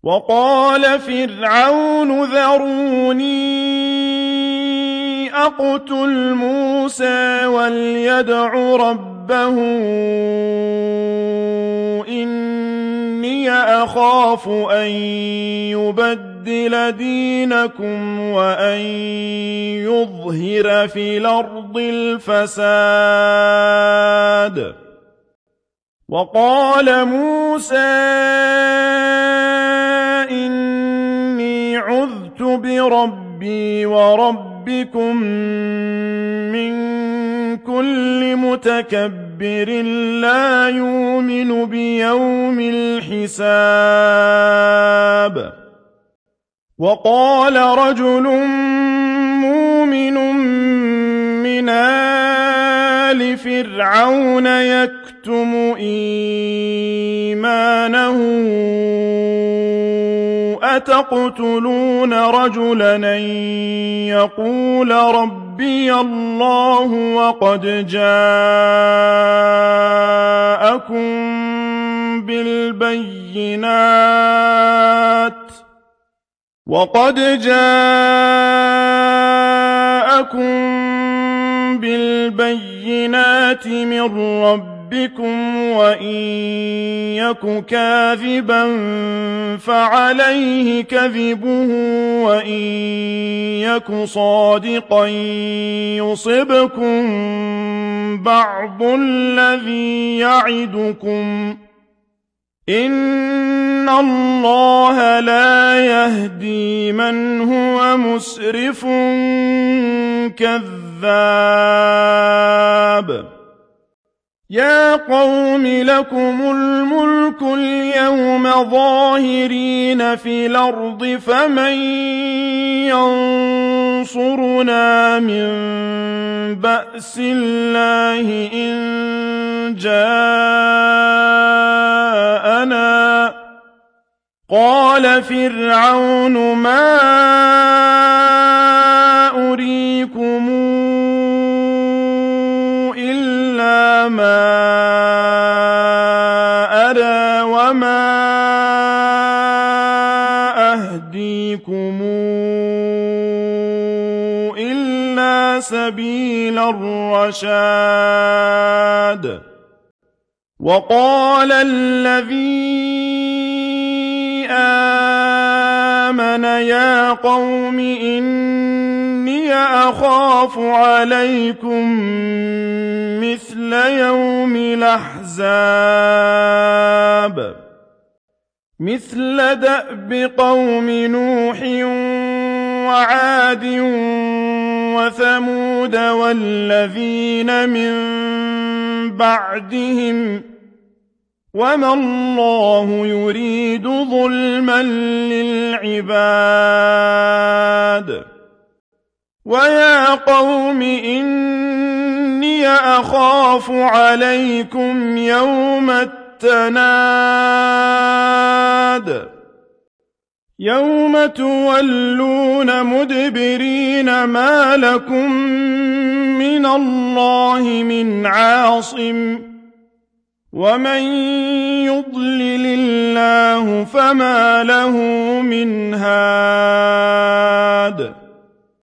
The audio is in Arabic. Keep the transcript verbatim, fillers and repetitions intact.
وقال فرعون ذروني أقتل موسى وليدع ربه إني أخاف أن يبدل دينكم وأن يظهر في الأرض الفساد. وقال موسى إني عذت بربي وربكم من كل متكبر لا يؤمن بيوم الحساب. وقال رجل مؤمن من آل فرعون يكتم إيمانه أتقتلون رجلا أن يقول ربي الله وقد جاءكم بالبينات وقد جاءكم بالبينات من ربكم وإن يك كاذبا فعليه كذبه وإن يك صادقا يصبكم بعض الذي يعدكم إن الله لا يهدي من هو مسرف كذاب. يا قوم لكم الملك اليوم ظاهرين في الأرض فمن ينصرنا من بأس الله إن جاءنا. قال فرعون ما أريكم إلا ما أرى وما أهديكم إلا سبيل الرشاد. وقال الذي آمن يا قوم إني أخاف عليكم مثل يوم الأحزاب مثل دأب قوم نوح وعاد وثمود والذين من بعدهم وما الله يريد ظلما للعباد. ويا قوم إني أخاف عليكم يوم التناد يوم تولون مدبرين ما لكم من الله من عاصم ومن يضلل الله فما له من هاد.